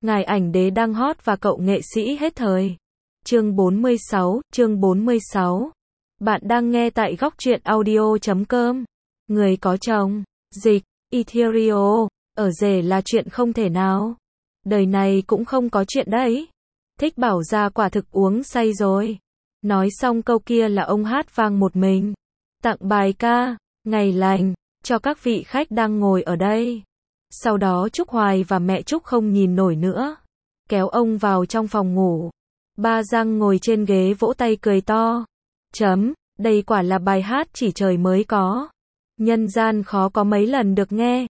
Ngài ảnh đế đang hot và cậu nghệ sĩ hết thời. Chương 46. Bạn đang nghe tại góc truyện audio.com. Người có chồng, dịch, Ethereal, ở rể là chuyện không thể nào. Đời này cũng không có chuyện đấy. Thích Bảo Gia quả thực uống say rồi. Nói xong câu kia là ông hát vang một mình. Tặng bài ca, ngày lành, cho các vị khách đang ngồi ở đây. Sau đó Trúc Hoài và mẹ Trúc không nhìn nổi nữa. Kéo ông vào trong phòng ngủ. Ba Giang ngồi trên ghế vỗ tay cười to. Đây quả là bài hát chỉ trời mới có. Nhân gian khó có mấy lần được nghe.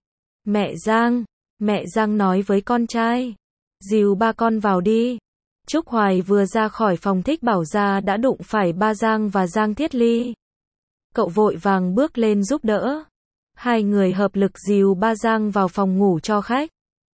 Mẹ Giang nói với con trai. Dìu ba con vào đi. Trúc Hoài vừa ra khỏi phòng Thích Bảo Gia đã đụng phải ba Giang và Giang Thiết Ly. Cậu vội vàng bước lên giúp đỡ. Hai người hợp lực dìu ba Giang vào phòng ngủ cho khách.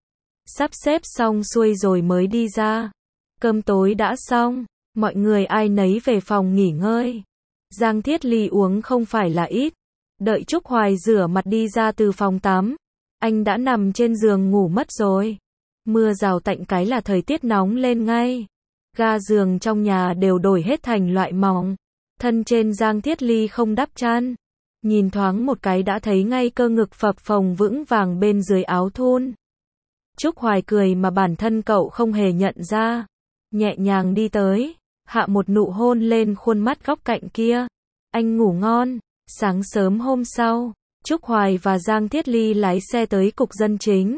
Sắp xếp xong xuôi rồi mới đi ra. Cơm tối đã xong, mọi người ai nấy về phòng nghỉ ngơi. Giang Thiết Ly uống không phải là ít. Đợi Trúc Hoài rửa mặt đi ra từ phòng tắm, anh đã nằm trên giường ngủ mất rồi. Mưa rào tạnh cái là thời tiết nóng lên ngay. Ga giường trong nhà đều đổi hết thành loại mỏng. Thân trên Giang Thiết Ly không đắp chăn. Nhìn thoáng một cái đã thấy ngay cơ ngực phập phồng vững vàng bên dưới áo thun. Trúc Hoài cười mà bản thân cậu không hề nhận ra. Nhẹ nhàng đi tới, hạ một nụ hôn lên khuôn mắt góc cạnh kia. Anh ngủ ngon. Sáng sớm hôm sau, Trúc Hoài và Giang Thiết Ly lái xe tới cục dân chính.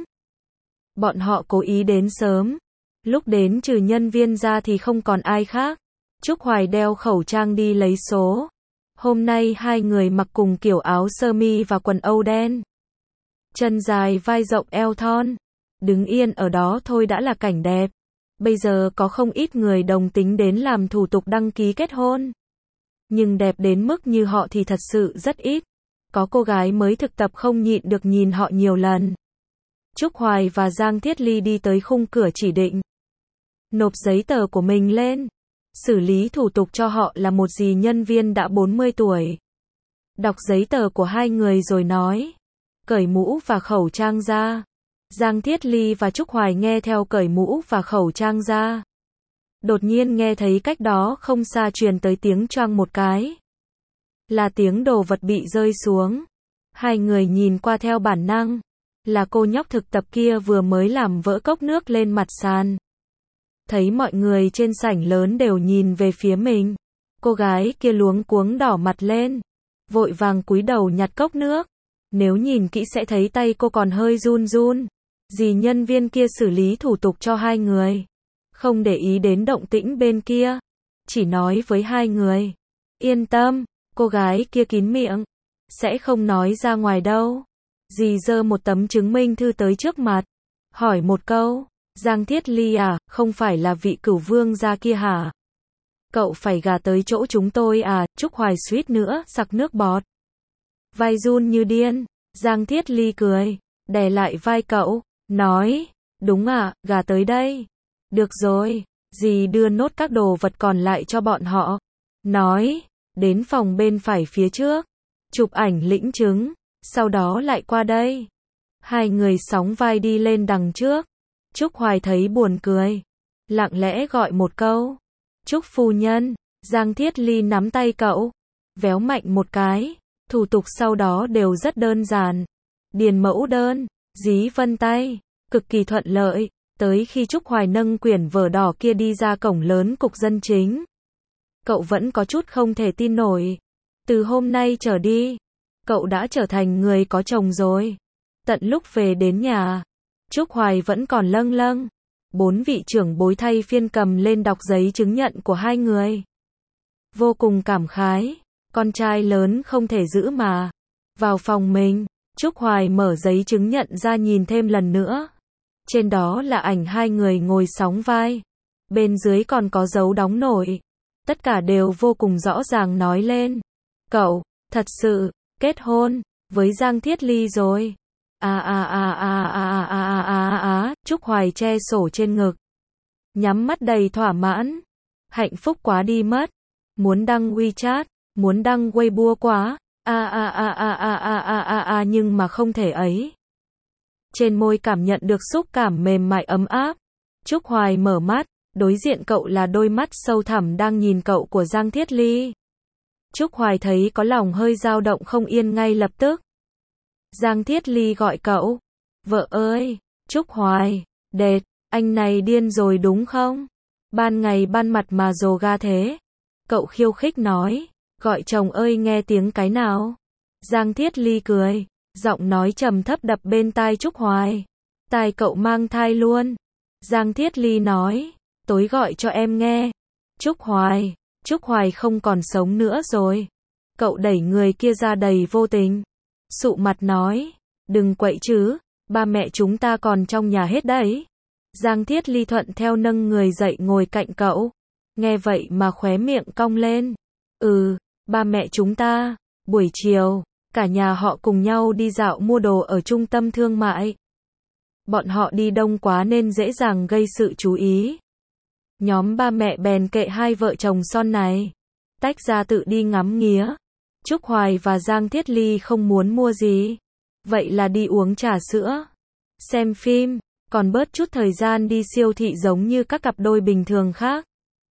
Bọn họ cố ý đến sớm. Lúc đến trừ nhân viên ra thì không còn ai khác. Trúc Hoài đeo khẩu trang đi lấy số. Hôm nay hai người mặc cùng kiểu áo sơ mi và quần âu đen. Chân dài vai rộng eo thon. Đứng yên ở đó thôi đã là cảnh đẹp. Bây giờ có không ít người đồng tính đến làm thủ tục đăng ký kết hôn. Nhưng đẹp đến mức như họ thì thật sự rất ít. Có cô gái mới thực tập không nhịn được nhìn họ nhiều lần. Trúc Hoài và Giang Thiết Ly đi tới khung cửa chỉ định. Nộp giấy tờ của mình lên. Xử lý thủ tục cho họ là một dì nhân viên đã 40 tuổi. Đọc giấy tờ của hai người rồi nói. Cởi mũ và khẩu trang ra. Giang Thiết Ly và Trúc Hoài nghe theo cởi mũ và khẩu trang ra. Đột nhiên nghe thấy cách đó không xa truyền tới tiếng choang một cái. Là tiếng đồ vật bị rơi xuống. Hai người nhìn qua theo bản năng. Là cô nhóc thực tập kia vừa mới làm vỡ cốc nước lên mặt sàn. Thấy mọi người trên sảnh lớn đều nhìn về phía mình. Cô gái kia luống cuống đỏ mặt lên. Vội vàng cúi đầu nhặt cốc nước. Nếu nhìn kỹ sẽ thấy tay cô còn hơi run run. Dì nhân viên kia xử lý thủ tục cho hai người. Không để ý đến động tĩnh bên kia. Chỉ nói với hai người. Yên tâm, cô gái kia kín miệng. Sẽ không nói ra ngoài đâu. Dì giơ một tấm chứng minh thư tới trước mặt. Hỏi một câu. Giang Thiết Ly à, không phải là vị cửu vương gia kia hả? Cậu phải gả tới chỗ chúng tôi à? Trúc Hoài suýt nữa sặc nước bọt. Vai run như điên. Giang Thiết Ly cười. Đè lại vai cậu. Nói. Đúng à, gả tới đây. Được rồi. Dì đưa nốt các đồ vật còn lại cho bọn họ. Nói. Đến phòng bên phải phía trước. Chụp ảnh lĩnh chứng. Sau đó lại qua đây. Hai người sóng vai đi lên đằng trước. Trúc Hoài thấy buồn cười. Lặng lẽ gọi một câu. Trúc phu nhân. Giang Thiết Ly nắm tay cậu. Véo mạnh một cái. Thủ tục sau đó đều rất đơn giản. Điền mẫu đơn. Dí vân tay. Cực kỳ thuận lợi. Tới khi Trúc Hoài nâng quyển vở đỏ kia đi ra cổng lớn cục dân chính. Cậu vẫn có chút không thể tin nổi. Từ hôm nay trở đi. Cậu đã trở thành người có chồng rồi. Tận lúc về đến nhà. Trúc Hoài vẫn còn lâng lâng. 4 vị trưởng bối thay phiên cầm lên đọc giấy chứng nhận của hai người. Vô cùng cảm khái. Con trai lớn không thể giữ mà. Vào phòng mình. Trúc Hoài mở giấy chứng nhận ra nhìn thêm lần nữa. Trên đó là ảnh hai người ngồi sóng vai. Bên dưới còn có dấu đóng nổi. Tất cả đều vô cùng rõ ràng nói lên. Cậu, thật sự, kết hôn, với Giang Thiết Ly rồi. Trúc Hoài che sổ trên ngực. Nhắm mắt đầy thỏa mãn. Hạnh phúc quá đi mất. Muốn đăng WeChat, muốn đăng Weibo quá. Nhưng mà không thể ấy. Trên môi cảm nhận được xúc cảm mềm mại ấm áp. Trúc Hoài mở mắt, đối diện cậu là đôi mắt sâu thẳm đang nhìn cậu của Giang Thiết Ly. Trúc Hoài thấy có lòng hơi dao động không yên ngay lập tức. Giang Thiết Ly gọi cậu. Vợ ơi, Trúc Hoài, đệt, anh này điên rồi đúng không? Ban ngày ban mặt mà rồ ga thế. Cậu khiêu khích nói, gọi chồng ơi nghe tiếng cái nào. Giang Thiết Ly cười, giọng nói trầm thấp đập bên tai Trúc Hoài. Tai cậu mang thai luôn. Giang Thiết Ly nói, tối gọi cho em nghe. Trúc Hoài không còn sống nữa rồi. Cậu đẩy người kia ra đầy vô tình. Sụ mặt nói, đừng quậy chứ, ba mẹ chúng ta còn trong nhà hết đấy. Giang Thiết Ly thuận theo nâng người dậy ngồi cạnh cậu. Nghe vậy mà khóe miệng cong lên. Ba mẹ chúng ta. Buổi chiều, cả nhà họ cùng nhau đi dạo mua đồ ở trung tâm thương mại. Bọn họ đi đông quá nên dễ dàng gây sự chú ý. Nhóm ba mẹ bèn kệ hai vợ chồng son này. Tách ra tự đi ngắm nghía. Trúc Hoài và Giang Thiết Ly không muốn mua gì. Vậy là đi uống trà sữa, xem phim, còn bớt chút thời gian đi siêu thị giống như các cặp đôi bình thường khác.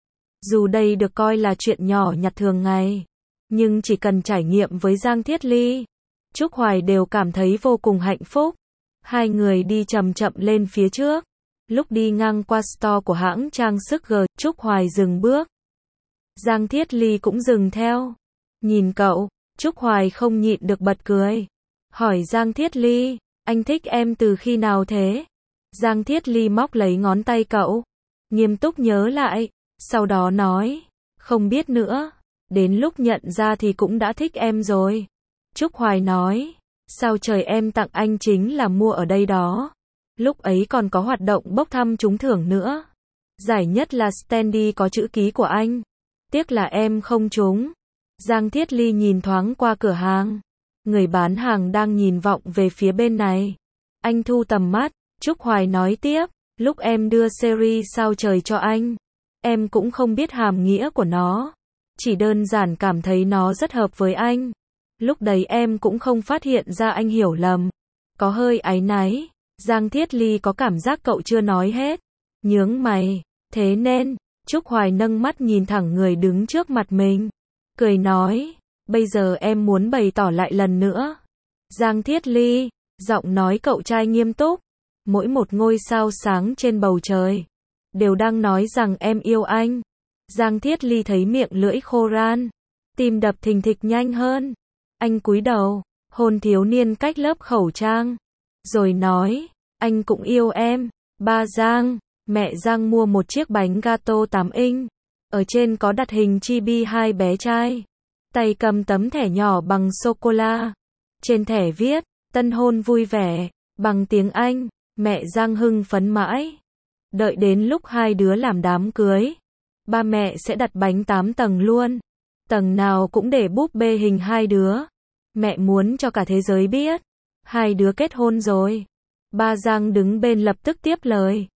Dù đây được coi là chuyện nhỏ nhặt thường ngày, nhưng chỉ cần trải nghiệm với Giang Thiết Ly, Trúc Hoài đều cảm thấy vô cùng hạnh phúc. Hai người đi chậm chậm lên phía trước. Lúc đi ngang qua store của hãng trang sức G, Trúc Hoài dừng bước. Giang Thiết Ly cũng dừng theo. Nhìn cậu, Trúc Hoài không nhịn được bật cười. Hỏi Giang Thiết Ly, anh thích em từ khi nào thế? Giang Thiết Ly móc lấy ngón tay cậu, nghiêm túc nhớ lại, sau đó nói, không biết nữa, đến lúc nhận ra thì cũng đã thích em rồi. Trúc Hoài nói, sao trời em tặng anh chính là mua ở đây đó. Lúc ấy còn có hoạt động bốc thăm trúng thưởng nữa. Giải nhất là Standy có chữ ký của anh. Tiếc là em không trúng. Giang Thiết Ly nhìn thoáng qua cửa hàng. Người bán hàng đang nhìn vọng về phía bên này. Anh thu tầm mắt, Trúc Hoài nói tiếp, lúc em đưa series sao trời cho anh, em cũng không biết hàm nghĩa của nó. Chỉ đơn giản cảm thấy nó rất hợp với anh. Lúc đấy em cũng không phát hiện ra anh hiểu lầm. Có hơi áy náy. Giang Thiết Ly có cảm giác cậu chưa nói hết. Nhướng mày. Thế nên, Trúc Hoài nâng mắt nhìn thẳng người đứng trước mặt mình. Cười nói, bây giờ em muốn bày tỏ lại lần nữa. Giang Thiết Ly, giọng nói cậu trai nghiêm túc. Mỗi một ngôi sao sáng trên bầu trời đều đang nói rằng em yêu anh. Giang Thiết Ly thấy miệng lưỡi khô ran, tim đập thình thịch nhanh hơn. Anh cúi đầu, hôn thiếu niên cách lớp khẩu trang, rồi nói, anh cũng yêu em. Ba Giang, mẹ Giang mua một chiếc bánh gato 8 inch. Ở trên có đặt hình chibi hai bé trai. Tay cầm tấm thẻ nhỏ bằng sô-cô-la. Trên thẻ viết, tân hôn vui vẻ, bằng tiếng Anh. Mẹ Giang hưng phấn mãi. Đợi đến lúc hai đứa làm đám cưới, ba mẹ sẽ đặt bánh 8 tầng luôn. Tầng nào cũng để búp bê hình hai đứa. Mẹ muốn cho cả thế giới biết, hai đứa kết hôn rồi. Ba Giang đứng bên lập tức tiếp lời.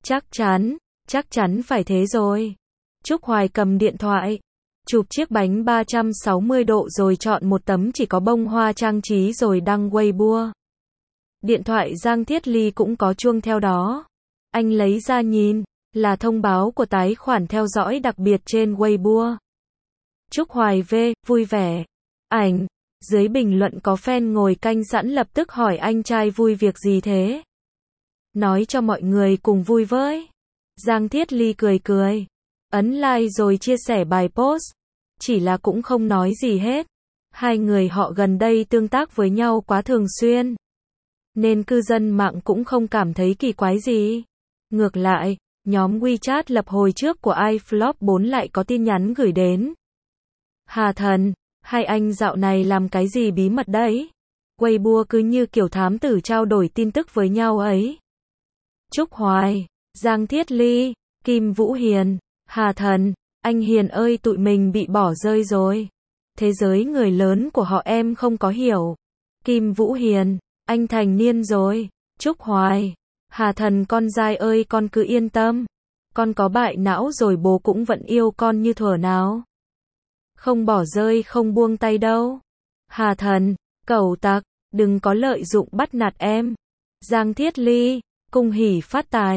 Chắc chắn phải thế rồi. Trúc Hoài cầm điện thoại, chụp chiếc bánh 360 độ rồi chọn một tấm chỉ có bông hoa trang trí rồi đăng Weibo. Điện thoại Giang Thiết Ly cũng có chuông theo đó. Anh lấy ra nhìn, là thông báo của tài khoản theo dõi đặc biệt trên Weibo. Trúc Hoài V, vui vẻ. Ảnh, dưới bình luận có fan ngồi canh sẵn lập tức hỏi anh trai vui việc gì thế. Nói cho mọi người cùng vui với. Giang Thiết Ly cười cười. Ấn like rồi chia sẻ bài post. Chỉ là cũng không nói gì hết. Hai người họ gần đây tương tác với nhau quá thường xuyên, nên cư dân mạng cũng không cảm thấy kỳ quái gì. Ngược lại, nhóm WeChat lập hồi trước của iFlop 4 lại có tin nhắn gửi đến. Hà thần, hai anh dạo này làm cái gì bí mật đấy? Weibo cứ như kiểu thám tử trao đổi tin tức với nhau ấy. Trúc Hoài, Giang Thiết Ly, Kim Vũ Hiền, Hà thần, anh Hiền ơi tụi mình bị bỏ rơi rồi. Thế giới người lớn của họ em không có hiểu. Kim Vũ Hiền, anh thành niên rồi. Trúc Hoài, Hà thần con dai ơi con cứ yên tâm. Con có bại não rồi bố cũng vẫn yêu con như thuở nào. Không bỏ rơi không buông tay đâu. Hà thần, cẩu tặc, đừng có lợi dụng bắt nạt em. Giang Thiết Ly, cung hỉ phát tài.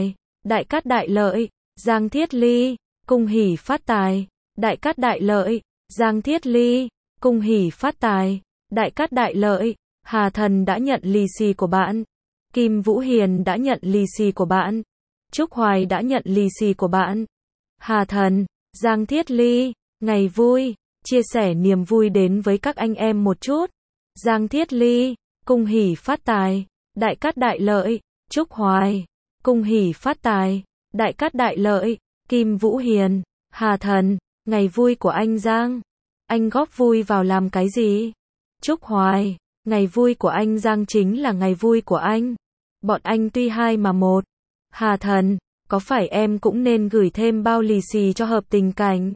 đại cát đại lợi, Giang Thiết Ly, cung hỉ phát tài, đại cát đại lợi, Giang Thiết Ly, cung hỉ phát tài, đại cát đại lợi, Hà Thần đã nhận lì xì của bạn, Kim Vũ Hiền đã nhận lì xì của bạn, Trúc Hoài đã nhận lì xì của bạn. Hà Thần, Giang Thiết Ly, ngày vui, chia sẻ niềm vui đến với các anh em một chút. Giang Thiết Ly, cung hỉ phát tài, đại cát đại lợi, Trúc Hoài, cung hỉ phát tài, đại cát đại lợi, Kim Vũ Hiền, Hà Thần, ngày vui của anh Giang. Anh góp vui vào làm cái gì? Trúc Hoài, ngày vui của anh Giang chính là ngày vui của anh. Bọn anh tuy hai mà một. Hà Thần, có phải em cũng nên gửi thêm bao lì xì cho hợp tình cảnh?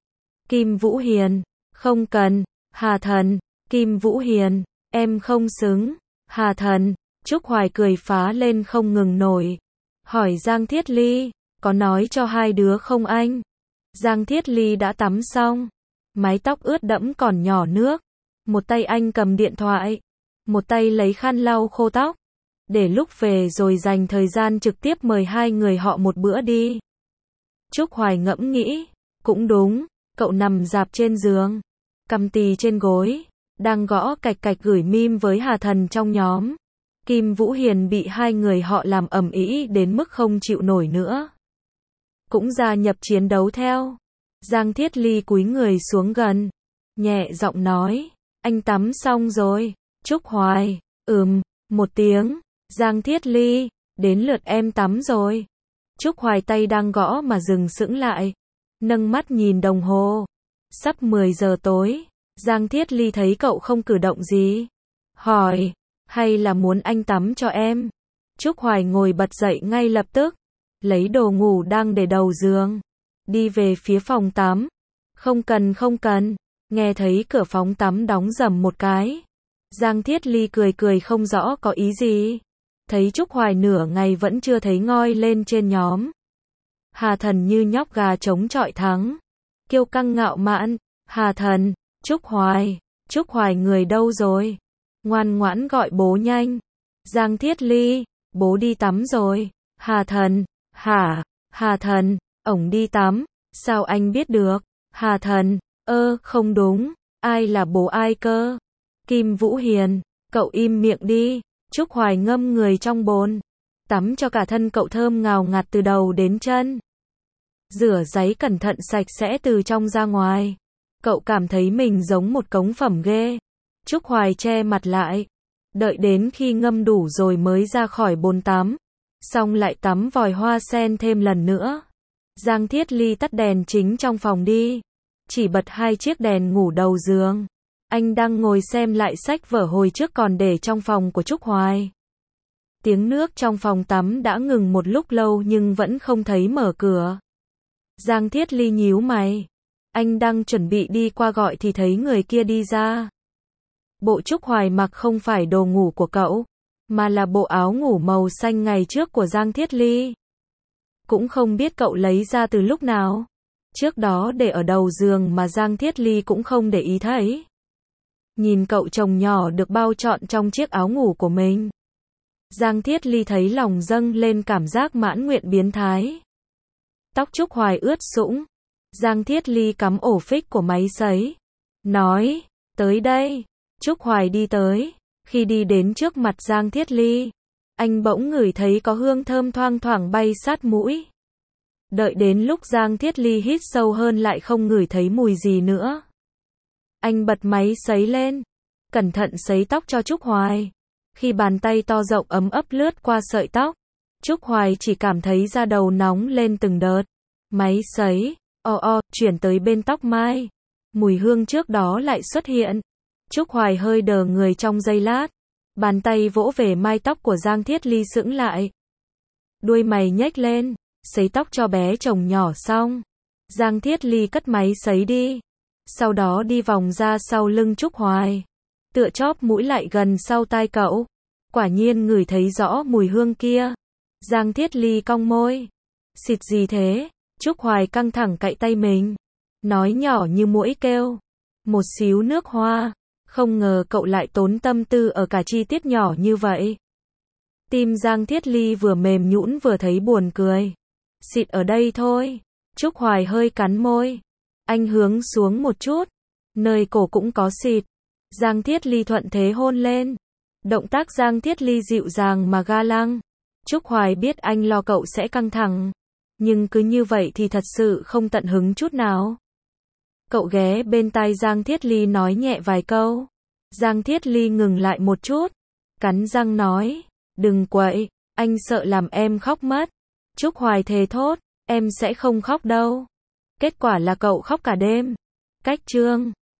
Kim Vũ Hiền, không cần. Hà Thần, Kim Vũ Hiền, em không xứng. Hà Thần, Trúc Hoài cười phá lên không ngừng nổi. Hỏi Giang Thiết Ly, có nói cho hai đứa không anh? Giang Thiết Ly đã tắm xong, mái tóc ướt đẫm còn nhỏ nước. Một tay anh cầm điện thoại, một tay lấy khăn lau khô tóc. Để lúc về rồi dành thời gian trực tiếp mời hai người họ một bữa đi. Trúc Hoài ngẫm nghĩ, cũng đúng, cậu nằm rạp trên giường, cằm tì trên gối, đang gõ cạch cạch gửi meme với Hà Thần trong nhóm. Kim Vũ Hiền bị hai người họ làm ầm ĩ đến mức không chịu nổi nữa, cũng gia nhập chiến đấu theo. Giang Thiết Ly cúi người xuống gần, nhẹ giọng nói, anh tắm xong rồi. Trúc Hoài, một tiếng. Giang Thiết Ly, đến lượt em tắm rồi. Trúc Hoài tay đang gõ mà dừng sững lại, nâng mắt nhìn đồng hồ, sắp 10 giờ tối. Giang Thiết Ly thấy cậu không cử động gì, hỏi, hay là muốn anh tắm cho em? Trúc Hoài ngồi bật dậy ngay lập tức, lấy đồ ngủ đang để đầu giường, đi về phía phòng tắm. Không cần, nghe thấy cửa phòng tắm đóng rầm một cái. Giang Thiết Ly cười không rõ có ý gì. Thấy Trúc Hoài nửa ngày vẫn chưa thấy ngoi lên trên nhóm. Hà Thần như nhóc gà trống chọi thắng, kiêu căng ngạo mạn. Hà Thần, Trúc Hoài người đâu rồi? Ngoan ngoãn gọi bố nhanh. Giang Thiết Ly, bố đi tắm rồi. Hà Thần, Hà Thần, ổng đi tắm, sao anh biết được? Hà Thần, không đúng, ai là bố ai cơ? Kim Vũ Hiền, cậu im miệng đi. Trúc Hoài ngâm người trong bồn, tắm cho cả thân cậu thơm ngào ngạt từ đầu đến chân. Rửa giấy cẩn thận sạch sẽ từ trong ra ngoài. Cậu cảm thấy mình giống một cống phẩm ghê. Trúc Hoài che mặt lại, đợi đến khi ngâm đủ rồi mới ra khỏi bồn tắm, xong lại tắm vòi hoa sen thêm lần nữa. Giang Thiết Ly tắt đèn chính trong phòng đi, chỉ bật 2 chiếc đèn ngủ đầu giường. Anh đang ngồi xem lại sách vở hồi trước còn để trong phòng của Trúc Hoài. Tiếng nước trong phòng tắm đã ngừng một lúc lâu nhưng vẫn không thấy mở cửa. Giang Thiết Ly nhíu mày. Anh đang chuẩn bị đi qua gọi thì thấy người kia đi ra. Bộ Trúc Hoài mặc không phải đồ ngủ của cậu, mà là bộ áo ngủ màu xanh ngày trước của Giang Thiết Ly. Cũng không biết cậu lấy ra từ lúc nào. Trước đó để ở đầu giường mà Giang Thiết Ly cũng không để ý thấy. Nhìn cậu chồng nhỏ được bao trọn trong chiếc áo ngủ của mình, Giang Thiết Ly thấy lòng dâng lên cảm giác mãn nguyện biến thái. Tóc Trúc Hoài ướt sũng. Giang Thiết Ly cắm ổ phích của máy sấy, nói, tới đây. Trúc Hoài đi tới. Khi đi đến trước mặt Giang Thiết Ly, anh bỗng ngửi thấy có hương thơm thoang thoảng bay sát mũi. Đợi đến lúc Giang Thiết Ly hít sâu hơn lại không ngửi thấy mùi gì nữa. Anh bật máy sấy lên, cẩn thận sấy tóc cho Trúc Hoài. Khi bàn tay to rộng ấm ấp lướt qua sợi tóc, Trúc Hoài chỉ cảm thấy da đầu nóng lên từng đợt. Máy sấy, chuyển tới bên tóc mai. Mùi hương trước đó lại xuất hiện. Trúc Hoài hơi đờ người trong giây lát. Bàn tay vỗ về mai tóc của Giang Thiết Ly sững lại. Đuôi mày nhếch lên, sấy tóc cho bé chồng nhỏ xong. Giang Thiết Ly cất máy sấy đi. Sau đó đi vòng ra sau lưng Trúc Hoài, tựa chóp mũi lại gần sau tai cậu. Quả nhiên ngửi thấy rõ mùi hương kia. Giang Thiết Ly cong môi. Xịt gì thế? Trúc Hoài căng thẳng cạy tay mình, nói nhỏ như muỗi kêu. Một xíu nước hoa. Không ngờ cậu lại tốn tâm tư ở cả chi tiết nhỏ như vậy. Tim Giang Thiết Ly vừa mềm nhũn vừa thấy buồn cười. Xịt ở đây thôi. Trúc Hoài hơi cắn môi. Anh hướng xuống một chút. Nơi cổ cũng có xịt. Giang Thiết Ly thuận thế hôn lên. Động tác Giang Thiết Ly dịu dàng mà ga lăng. Trúc Hoài biết anh lo cậu sẽ căng thẳng. Nhưng cứ như vậy thì thật sự không tận hứng chút nào. Cậu ghé bên tai Giang Thiết Ly nói nhẹ vài câu. Giang Thiết Ly ngừng lại một chút. Cắn răng nói. Đừng quậy, anh sợ làm em khóc mất. Trúc Hoài thề thốt. Em sẽ không khóc đâu. Kết quả là cậu khóc cả đêm. Cách chương